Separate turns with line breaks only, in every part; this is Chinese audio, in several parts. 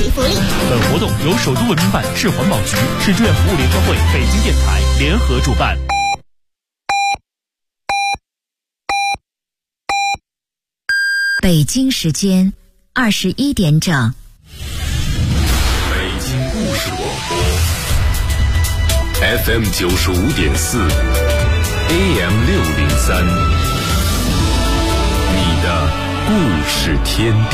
福利。
本活动由首都文明办、市环保局、市志愿服务联合会、北京电台联合主办。
北京时间21点整。
北京故事广播 FM 95.4 AM 603，你的故事天地。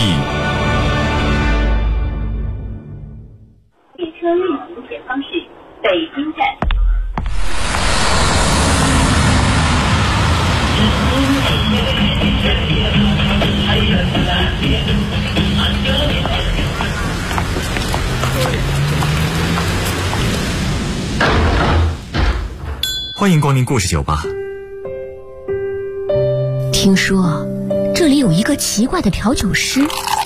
列车运行前方是北京站。
欢迎光临故事酒吧。
听说这里有一个奇怪的调酒师，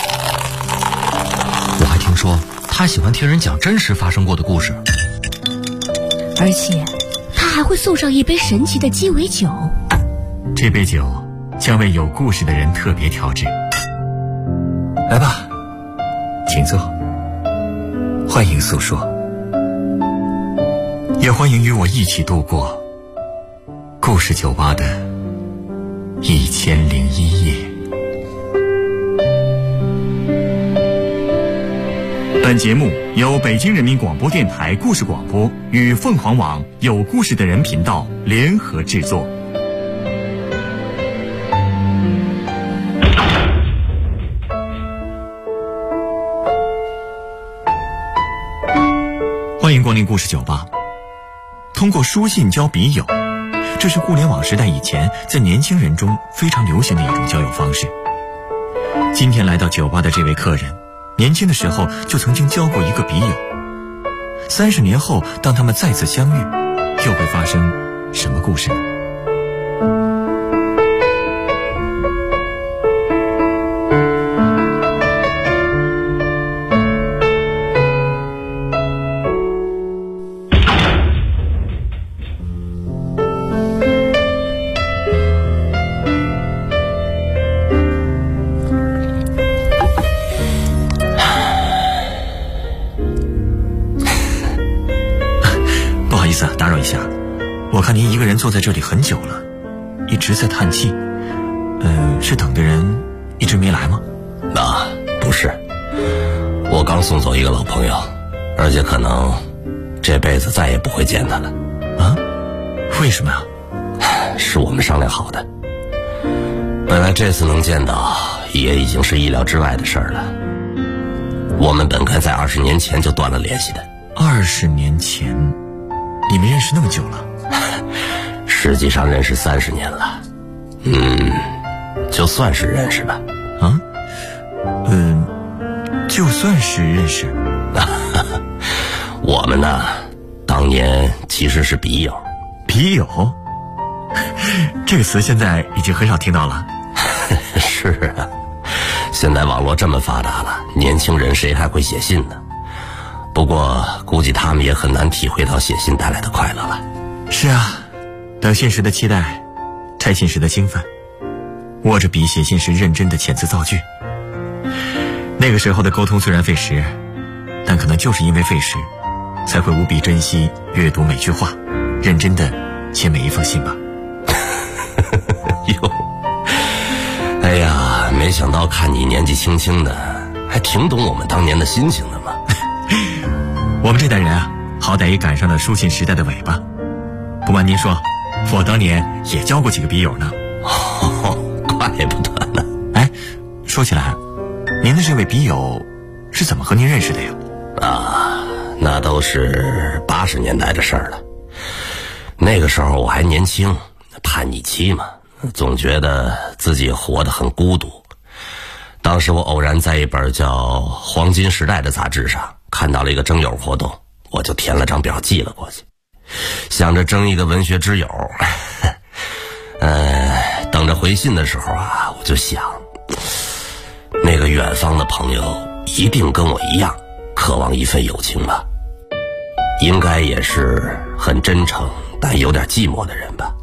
我还听说他喜欢听人讲真实发生过的故事，
而且他还会送上一杯神奇的鸡尾酒。
这杯酒将为有故事的人特别调制。来吧，请坐，欢迎诉说，也欢迎与我一起度过故事酒吧的1001夜。本节目由北京人民广播电台故事广播与凤凰网有故事的人频道联合制作。欢迎光临故事酒吧。通过书信交笔友，这是互联网时代以前在年轻人中非常流行的一种交友方式。今天来到酒吧的这位客人，年轻的时候就曾经交过一个笔友。30年后，当他们再次相遇，又会发生什么故事呢？打扰一下，我看您一个人坐在这里很久了，一直在叹气，是等的人一直没来吗？
不是，我刚送走一个老朋友，而且可能这辈子再也不会见他了。
啊？为什么呀？
是我们商量好的，本来这次能见到也已经是意料之外的事儿了。我们本该在20年前就断了联系的。
20年前？你们认识那么久了？
实际上认识30年了。就算是认识吧。
就算是认识。
我们呢，当年其实是笔友。
笔友？这个词现在已经很少听到了。
是啊，现在网络这么发达了，年轻人谁还会写信呢？不过估计他们也很难体会到写信带来的快乐了。
是啊，等信时的期待，拆信时的兴奋，握着笔写信时认真的遣词造句。那个时候的沟通虽然费时，但可能就是因为费时，才会无比珍惜阅读每句话，认真的写每一封信吧。
哟，哎呀，没想到看你年纪轻轻的，还挺懂我们当年的心情的嘛。
我们这代人啊，好歹也赶上了书信时代的尾巴。不瞒您说，我当年也交过几个笔友呢。
怪不得呢。
哎，说起来，您的这位笔友是怎么和您认识的呀？
那都是80年代的事儿了。那个时候我还年轻，叛逆期嘛，总觉得自己活得很孤独。当时我偶然在一本叫《黄金时代》的杂志上看到了一个征友活动，我就填了张表寄了过去，想着征一个文学之友。等着回信的时候啊，我就想，那个远方的朋友一定跟我一样渴望一份友情吧，应该也是很真诚但有点寂寞的人吧。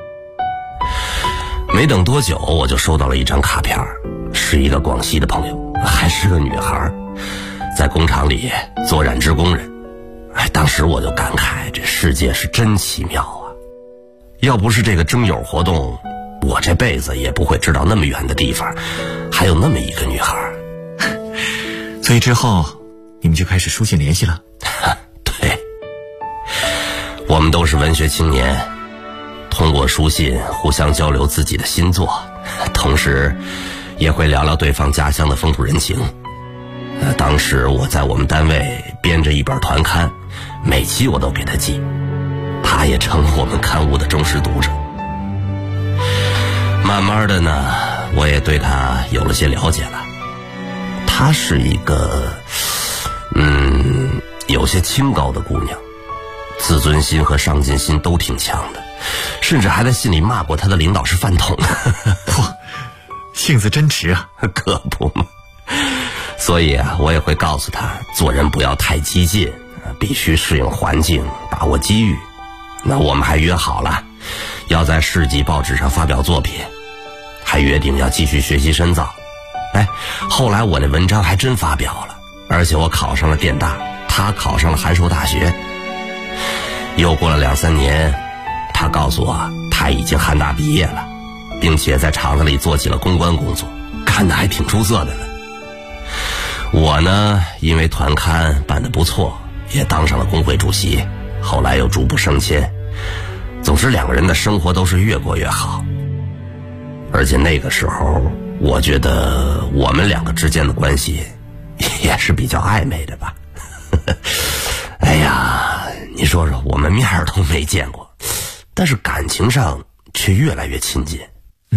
没等多久，我就收到了一张卡片，是一个广西的朋友，还是个女孩，在在工厂里做染织工人。当时我就感慨，这世界是真奇妙啊！要不是这个征友活动，我这辈子也不会知道那么远的地方还有那么一个女孩。
所以之后你们就开始书信联系了？
对，我们都是文学青年，通过书信互相交流自己的新作，同时也会聊聊对方家乡的风土人情。当时我在我们单位编着一本团刊，每期我都给他寄，他也成了我们刊物的忠实读者。慢慢的呢，我也对他有了些了解了。她是一个有些清高的姑娘，自尊心和上进心都挺强的，甚至还在信里骂过她的领导是饭桶。
嚯，性子真直啊！
可不嘛。所以啊，我也会告诉她，做人不要太激进，必须适应环境，把握机遇。那我们还约好了，要在市级报纸上发表作品，还约定要继续学习深造。后来我那文章还真发表了，而且我考上了电大，他考上了函授大学。又过了2-3年，他告诉我他已经函大毕业了，并且在厂子里做起了公关工作，干得还挺出色的呢。我呢，因为团刊办得不错，也当上了工会主席，后来又逐步升迁。总之2个人的生活都是越过越好。而且那个时候我觉得我们2个之间的关系也是比较暧昧的吧。哎呀，你说说，我们面儿都没见过，但是感情上却越来越亲近。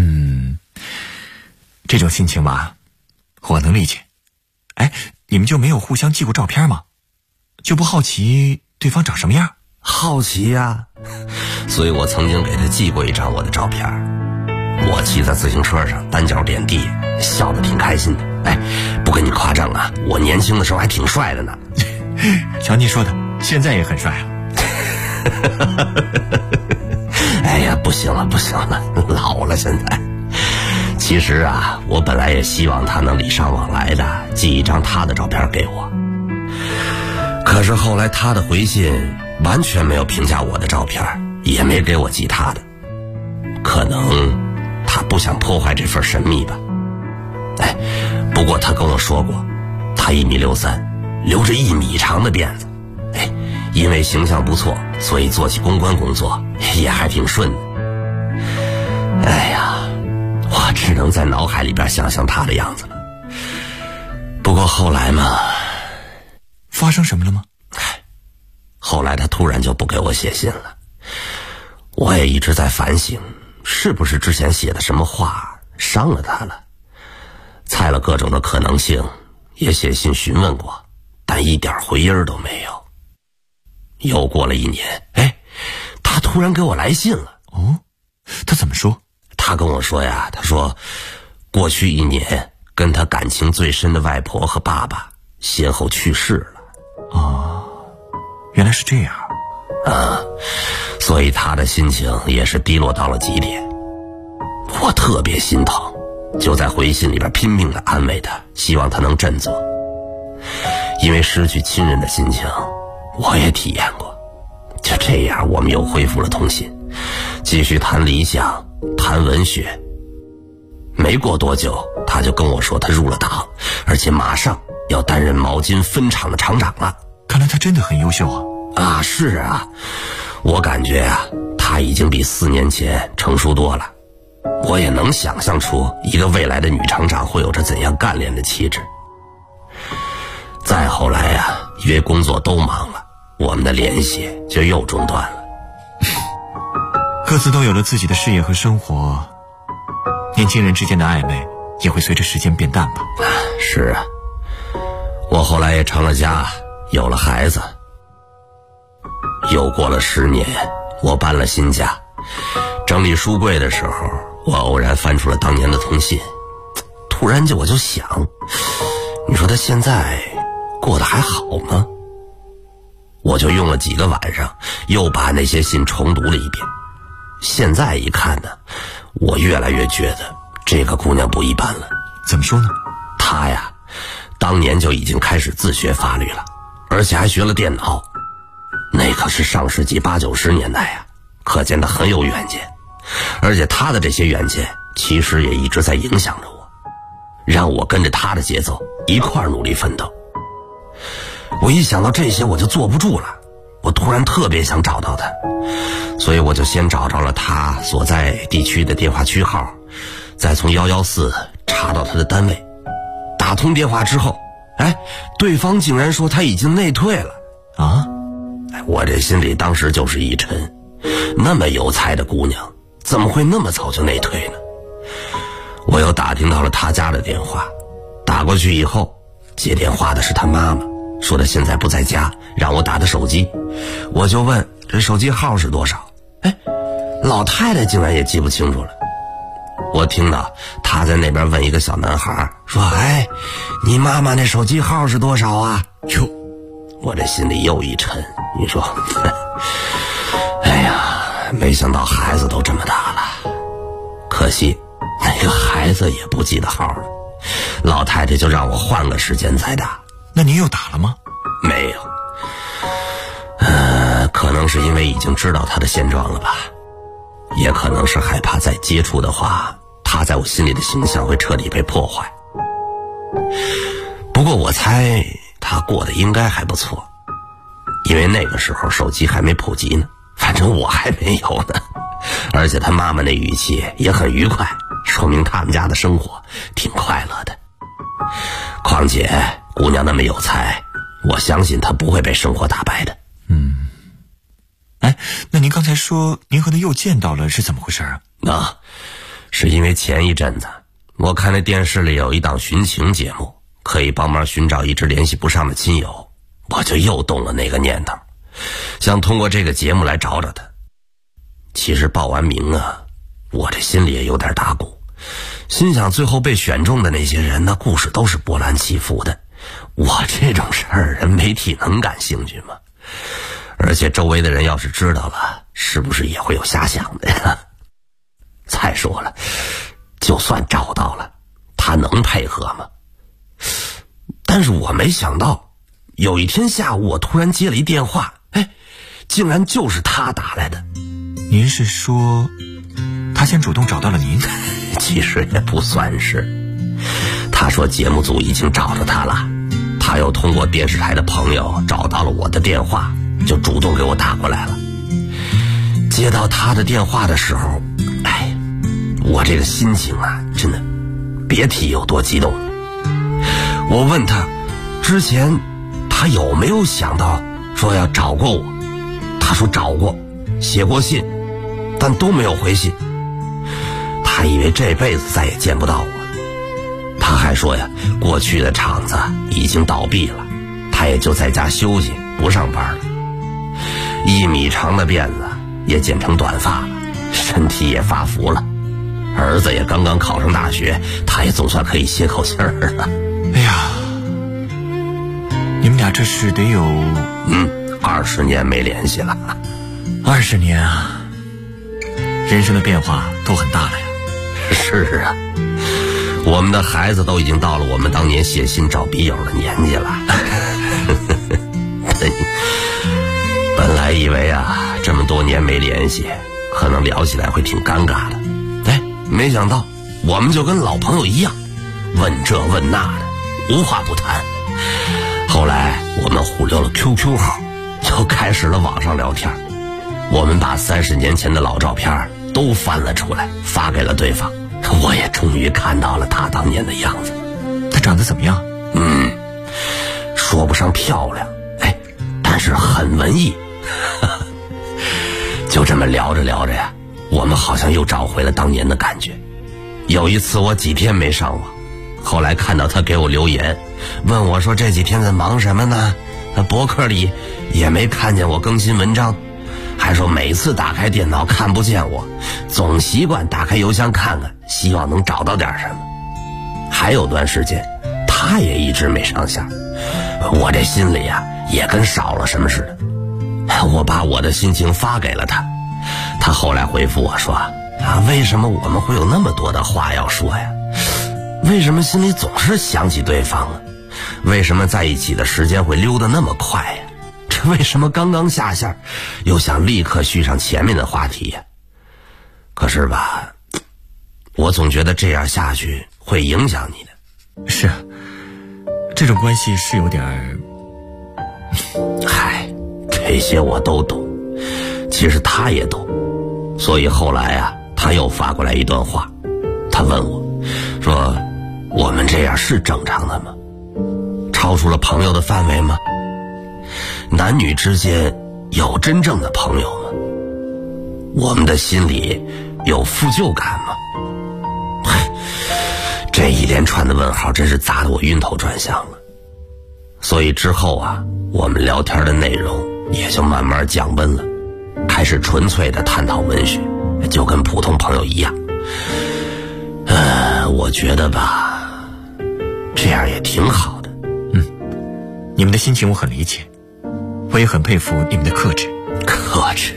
这种心情吧，我能理解。你们就没有互相寄过照片吗？就不好奇对方长什么样？
好奇呀，所以我曾经给他寄过一张我的照片。我骑在自行车上单脚点地，笑得挺开心的。不跟你夸张啊，我年轻的时候还挺帅的呢。
瞧你说的，现在也很帅啊。
哎呀，不行了，老了现在。其实啊，我本来也希望他能礼尚往来的寄一张他的照片给我，可是后来他的回信完全没有评价我的照片，也没给我寄他的。可能他不想破坏这份神秘吧。不过他跟我说过，他1.63米，留着1米长的辫子。因为形象不错，所以做起公关工作也还挺顺的。我只能在脑海里边想象他的样子了。不过后来嘛，
发生什么了吗？
后来他突然就不给我写信了。我也一直在反省，是不是之前写的什么话伤了他了，猜了各种的可能性，也写信询问过，但一点回音都没有。又过了1年，他突然给我来信了。
他怎么说？
他跟我说呀，他说过去1年跟他感情最深的外婆和爸爸先后去世了。
原来是这样。
所以他的心情也是低落到了极点。我特别心疼，就在回信里边拼命的安慰他，希望他能振作。因为失去亲人的心情我也体验过。就这样，我们又恢复了通信，继续谈理想，谈文学。没过多久，他就跟我说他入了党，而且马上要担任毛巾分厂的厂长了。
看来他真的很优秀啊。
是啊，我感觉啊，他已经比4年前成熟多了。我也能想象出一个未来的女厂长会有着怎样干练的气质。再后来啊，因为工作都忙了，我们的联系就又中断了。
各自都有了自己的事业和生活，年轻人之间的暧昧也会随着时间变淡吧。
是啊，我后来也成了家，有了孩子。又过了10年，我搬了新家，整理书柜的时候，我偶然翻出了当年的通信。突然我就想，你说他现在过得还好吗？我就用了几个晚上，又把那些信重读了一遍。现在一看呢，我越来越觉得这个姑娘不一般了。
怎么说呢？
她呀， 当年就已经开始自学法律了，而且还学了电脑。那可是上世纪80、90年代呀，可见他很有远见。而且他的这些远见其实也一直在影响着我，让我跟着他的节奏一块儿努力奋斗。我一想到这些我就坐不住了，我突然特别想找到他，所以我就先找着了他所在地区的电话区号，再从114查到他的单位。打通电话之后，对方竟然说他已经内退了啊！我这心里当时就是一沉，那么有才的姑娘怎么会那么早就内退呢？我又打听到了他家的电话，打过去以后，接电话的是他妈妈，说他现在不在家，让我打的手机。我就问这手机号是多少，老太太竟然也记不清楚了。我听到他在那边问一个小男孩说，你妈妈那手机号是多少啊？哟，我这心里又一沉，你说没想到孩子都这么大了，可惜那个孩子也不记得号了，老太太就让我换个时间再打。
那你又打了吗？
没有，可能是因为已经知道他的现状了吧，也可能是害怕再接触的话，他在我心里的形象会彻底被破坏。不过我猜他过得应该还不错，因为那个时候手机还没普及呢，反正我还没有呢。而且他妈妈那语气也很愉快，说明他们家的生活挺快乐的。况且姑娘那么有才，我相信她不会被生活打败的。
那您刚才说您和他又见到了，是怎么回事啊？
是因为前一阵子我看那电视里有一档寻情节目，可以帮忙寻找一直联系不上的亲友，我就又动了那个念头，想通过这个节目来找找他。其实报完名啊，我这心里也有点打鼓，心想最后被选中的那些人，那故事都是波澜起伏的，我这种事儿人媒体能感兴趣吗？而且周围的人要是知道了，是不是也会有遐想的呀？再说了，就算找到了，他能配合吗？但是我没想到，有一天下午我突然接了一电话，竟然就是他打来的。
您是说他先主动找到了您？
其实也不算是，他说节目组已经找着他了，他又通过电视台的朋友找到了我的电话，就主动给我打过来了。接到他的电话的时候，我这个心情啊，真的别提有多激动。我问他之前他有没有想到说要找过我，他说找过，写过信，但都没有回信。他以为这辈子再也见不到我。他还说呀，过去的厂子已经倒闭了，他也就在家休息，不上班了。1米长的辫子也剪成短发了，身体也发福了，儿子也刚刚考上大学，他也总算可以歇口气儿了。
你们俩这是得有
20年没联系了。
20年啊，人生的变化都很大了呀。
是啊，我们的孩子都已经到了我们当年写信找笔友的年纪了。本来以为啊，这么多年没联系，可能聊起来会挺尴尬的。没想到我们就跟老朋友一样，问这问那的，无话不谈。后来我们互留了 QQ 号，就开始了网上聊天。我们把30年前的老照片都翻了出来，发给了对方。我也终于看到了他当年的样子。
他长得怎么样？
说不上漂亮，但是很文艺。就这么聊着聊着呀，我们好像又找回了当年的感觉。有一次我几天没上网，后来看到他给我留言，问我说这几天在忙什么呢？博客里也没看见我更新文章，还说每次打开电脑看不见我，总习惯打开邮箱看看，希望能找到点什么。还有段时间他也一直没上线，我这心里啊也跟少了什么似的。我把我的心情发给了他，他后来回复我说为什么我们会有那么多的话要说呀？为什么心里总是想起对方啊？ 为什么在一起的时间会溜得那么快呀？这为什么刚刚下线又想立刻续上前面的话题呀？可是吧，我总觉得这样下去会影响你的。
是啊，这种关系是有点儿……
嗨，这些我都懂，其实他也懂。所以后来啊，他又发过来一段话，他问我说，我们这样是正常的吗？超出了朋友的范围吗？男女之间有真正的朋友吗？我们的心里有负疚感吗？这一连串的问号真是砸得我晕头转向了。所以之后啊，我们聊天的内容也就慢慢降温了，开始纯粹的探讨文学，就跟普通朋友一样。我觉得吧，这样也挺好的。
你们的心情我很理解，我也很佩服你们的克制。
克制？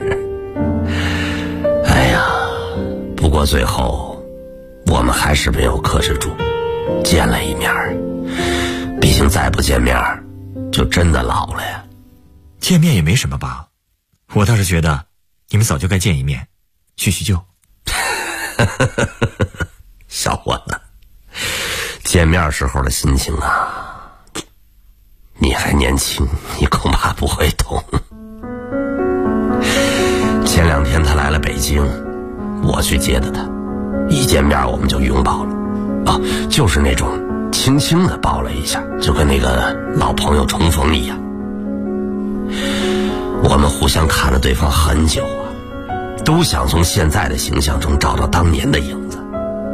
哎呀，不过最后我们还是没有克制住，见了一面。毕竟再不见面就真的老了呀。
见面也没什么吧，我倒是觉得你们早就该见一面，叙叙旧。
小伙子，见面时候的心情啊，你还年轻，你恐怕不会懂。前2天他来了北京，我去接的他，一见面我们就拥抱了，就是那种轻轻的抱了一下，就跟那个老朋友重逢一样。我们互相看了对方很久啊，都想从现在的形象中找到当年的影子。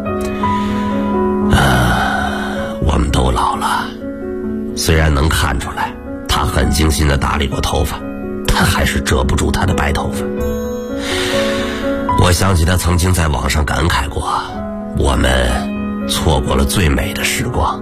我们都老了，虽然能看出来他很精心的打理过头发，但还是遮不住他的白头发。我想起他曾经在网上感慨过，我们错过了最美的时光，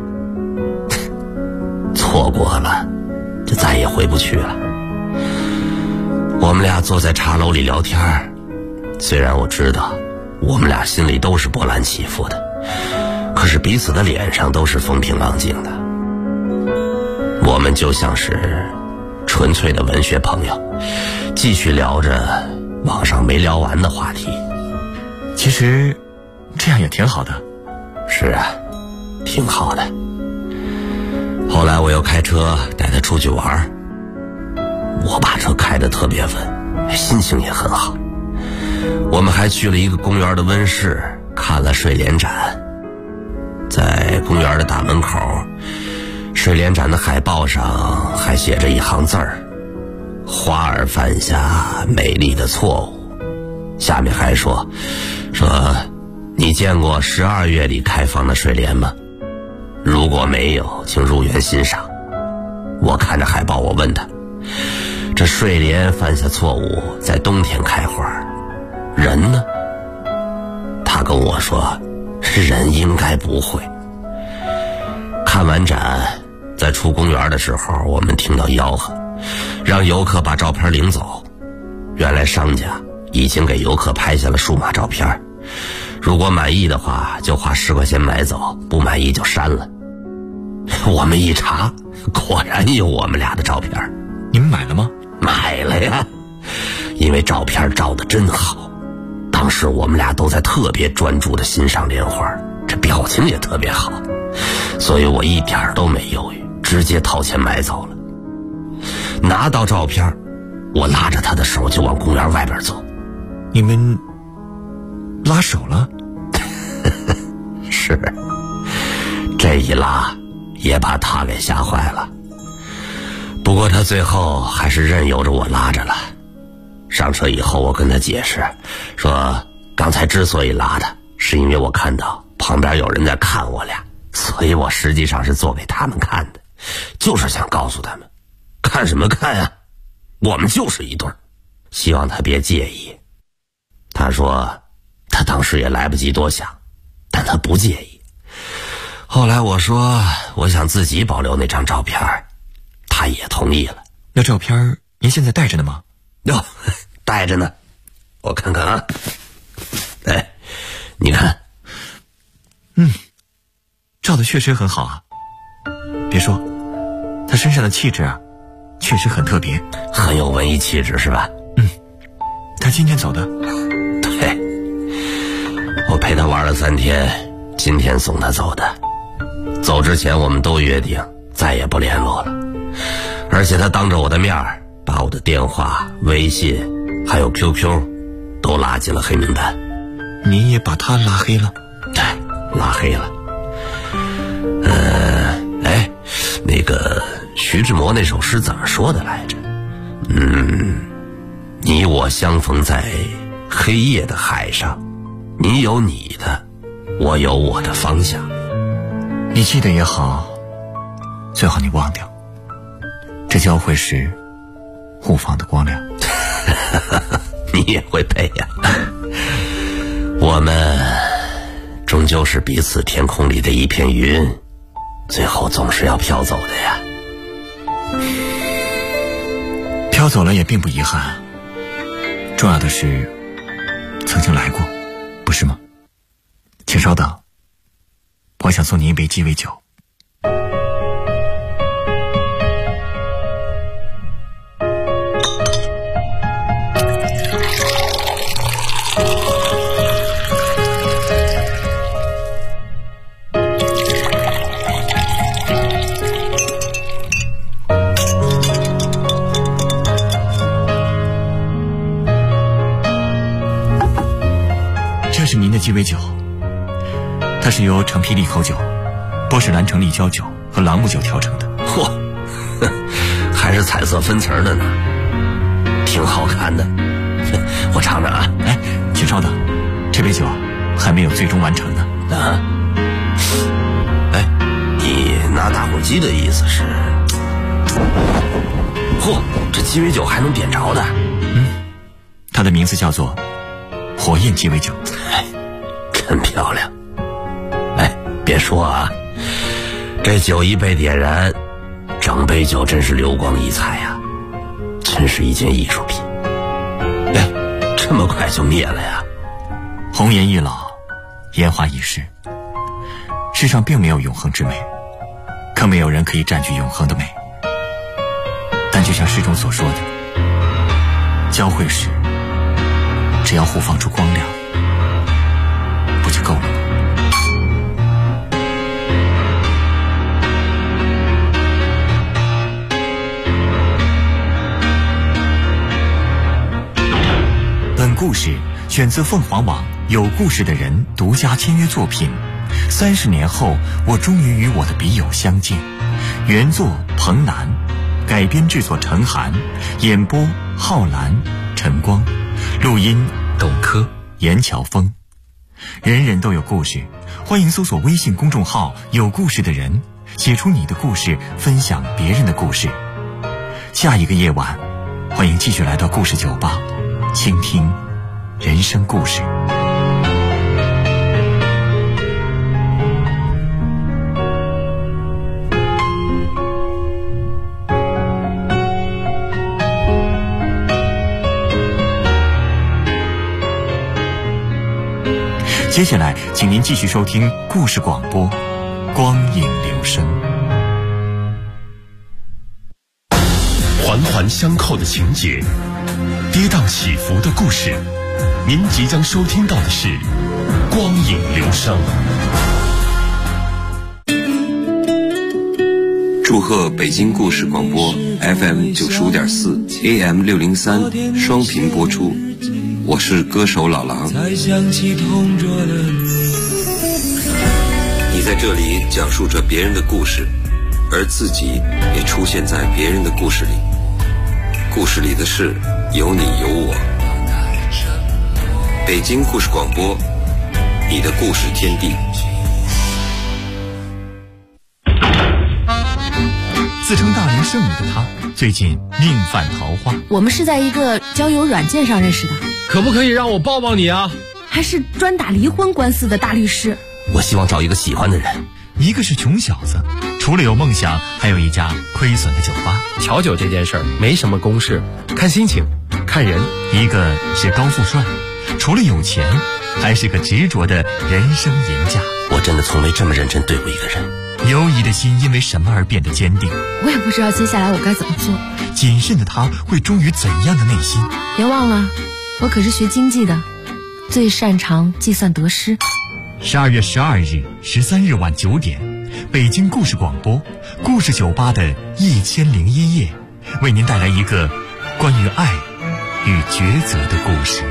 错过了就再也回不去了。我们俩坐在茶楼里聊天，虽然我知道我们俩心里都是波澜起伏的，可是彼此的脸上都是风平浪静的。我们就像是纯粹的文学朋友，继续聊着网上没聊完的话题。
其实这样也挺好的。
是啊，挺好的。后来我又开车带他出去玩，我把车开得特别稳，心情也很好。我们还去了一个公园的温室，看了睡莲展。在公园的大门口，睡莲展的海报上还写着一行字儿：花儿犯下美丽的错误。下面还说你见过12月里开放的睡莲吗？如果没有，请入园欣赏。我看着海报，我问他，这睡莲犯下错误在冬天开花，人呢？他跟我说，人应该不会。看完展，在出公园的时候，我们听到吆喝，让游客把照片领走。原来商家已经给游客拍下了数码照片，如果满意的话就花10块钱买走，不满意就删了。我们一查，果然有我们俩的照片。
你们买了吗？
买了呀，因为照片照得真好。当时我们俩都在特别专注地欣赏莲花，这表情也特别好，所以我一点都没犹豫，直接掏钱买走了。拿到照片，我拉着他的手就往公园外边走。
你们拉手了？
是，这一拉也把他给吓坏了。不过他最后还是任由着我拉着了。上车以后，我跟他解释说，刚才之所以拉他，是因为我看到旁边有人在看我俩，所以我实际上是做给他们看的，就是想告诉他们，看什么看啊，我们就是一对儿，希望他别介意。他说他当时也来不及多想，但他不介意。后来我说我想自己保留那张照片，他也同意了。
那照片您现在带着呢吗？
哟，带着呢，我看看啊。哎，你看，
照的确实很好啊。 别说，他身上的气质啊，确实很特别，
很有文艺气质是吧？
他今天走的。
对，我陪他玩了3天，今天送他走的。走之前我们都约定再也不联络了，而且他当着我的面把我的电话、微信还有 QQ 都拉进了黑名单。
你也把他拉黑了？
对，拉黑了。那个徐志摩那首诗怎么说的来着？你我相逢在黑夜的海上，你有你的，我有我的方向。
你记得也好，最好你忘掉。这交汇时互放的光亮。
你也会背呀。我们终究是彼此天空里的一片云，最后总是要飘走的呀。
飘走了也并不遗憾，重要的是曾经来过，不是吗？请稍等，我想送你一杯鸡尾酒。这是您的鸡尾酒，它是由橙皮利口酒、波士兰橙立交酒和朗姆酒调成的。
嚯，还是彩色分层的呢，挺好看的。我尝尝啊。
哎，请稍等，这杯酒还没有最终完成呢。
哎，你拿打火机的意思是？嚯，这鸡尾酒还能点着的？
它的名字叫做火焰鸡尾酒。
真漂亮。哎，别说啊，这酒一被点燃，整杯酒真是流光溢彩呀，真是一件艺术品。哎，这么快就灭了呀？
红颜易老，烟花易逝。世上并没有永恒之美，更没有人可以占据永恒的美。但就像诗中所说的，交汇时只要互放出光亮，不就够了吗？本故事选自凤凰网有故事的人独家签约作品《30年后，我终于与我的笔友相见》，原作彭楠，改编制作陈寒，演播浩然、陈光，录音董珂、严乔峰。人人都有故事，欢迎搜索微信公众号有故事的人，写出你的故事，分享别人的故事。下一个夜晚，欢迎继续来到故事酒吧，倾听人生故事。接下来请您继续收听故事广播光影流声。
环环相扣的情节，跌宕起伏的故事，您即将收听到的是光影流声。
祝贺北京故事广播 FM 95.4 AM 603双频播出，我是歌手老狼。你在这里讲述着别人的故事，而自己也出现在别人的故事里。故事里的事有你有我。北京故事广播，你的故事天地。
自称大龄剩女的她，最近命犯桃花。
我们是在一个交友软件上认识的。
可不可以让我抱抱你啊？
还是专打离婚官司的大律师。
我希望找一个喜欢的人。
一个是穷小子，除了有梦想，还有一家亏损的酒吧。
调酒这件事儿没什么公式，看心情，看人。
一个是高富帅，除了有钱，还是个执着的人生赢家。
我真的从没这么认真对过一个人。
犹疑的心因为什么而变得坚定？
我也不知道接下来我该怎么做。
谨慎的他会忠于怎样的内心？
别忘了，我可是学经济的，最擅长计算得失。
12月12日、13日晚9点，北京故事广播故事酒吧的1001夜，为您带来一个关于爱与抉择的故事。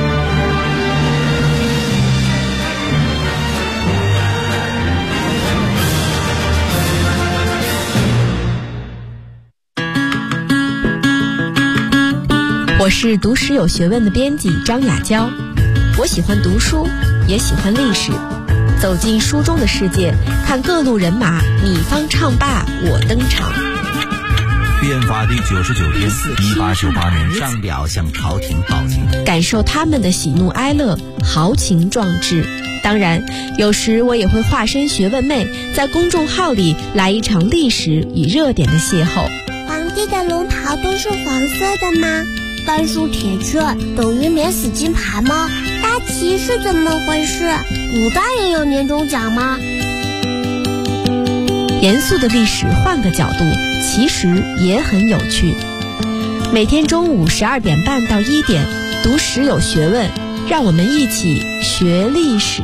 我是读史有学问的编辑张雅娇，我喜欢读书，也喜欢历史，走进书中的世界，看各路人马你方唱罢我登场。
变法第99天，1898年上表向朝廷报警，
感受他们的喜怒哀乐，豪情壮志。当然，有时我也会化身学问妹，在公众号里来一场历史与热点的邂逅。
皇帝的龙袍都是黄色的吗？半数铁券等于免死金牌吗？大旗是怎么回事？古代也有年终奖吗？
严肃的历史换个角度，其实也很有趣。每天中午12点半到1点，读史有学问，让我们一起学历史。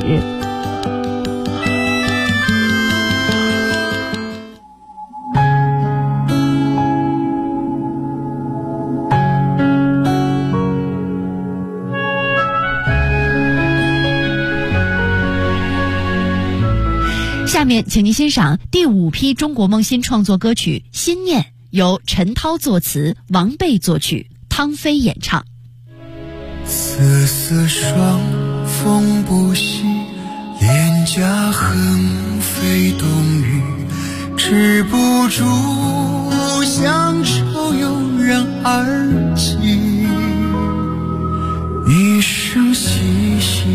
下面请您欣赏第5批中国梦新创作歌曲《心念》，由陈涛作词，王贝作曲，汤飞演唱。
瑟瑟双风不息，脸颊横飞冬雨，止不住乡愁油然而起，一声淅淅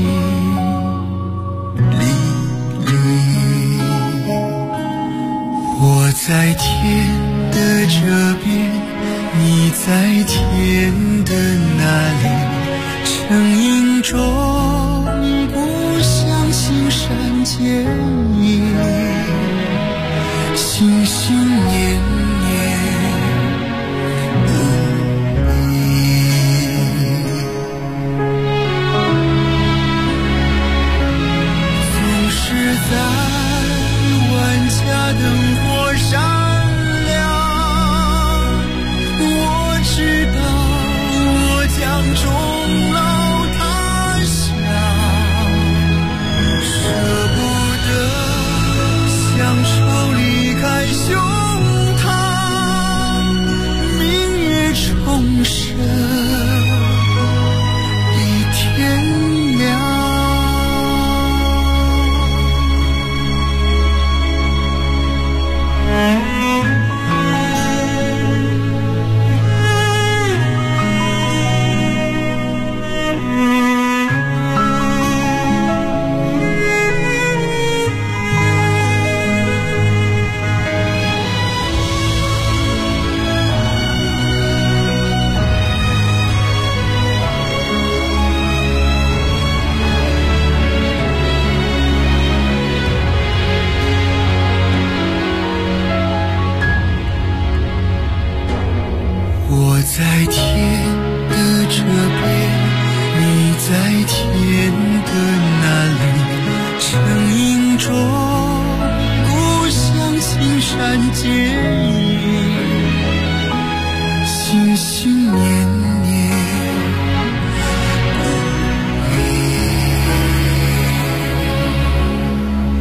我在天的这边，你在天的那里，成影中故乡青山见影，心心念念总是在万家灯火闪亮，我知道我将终老他乡，舍不得乡愁离开胸膛，明月重生一天亮。我在天的这边，你在天的那里，成影中故乡青山见影，心心念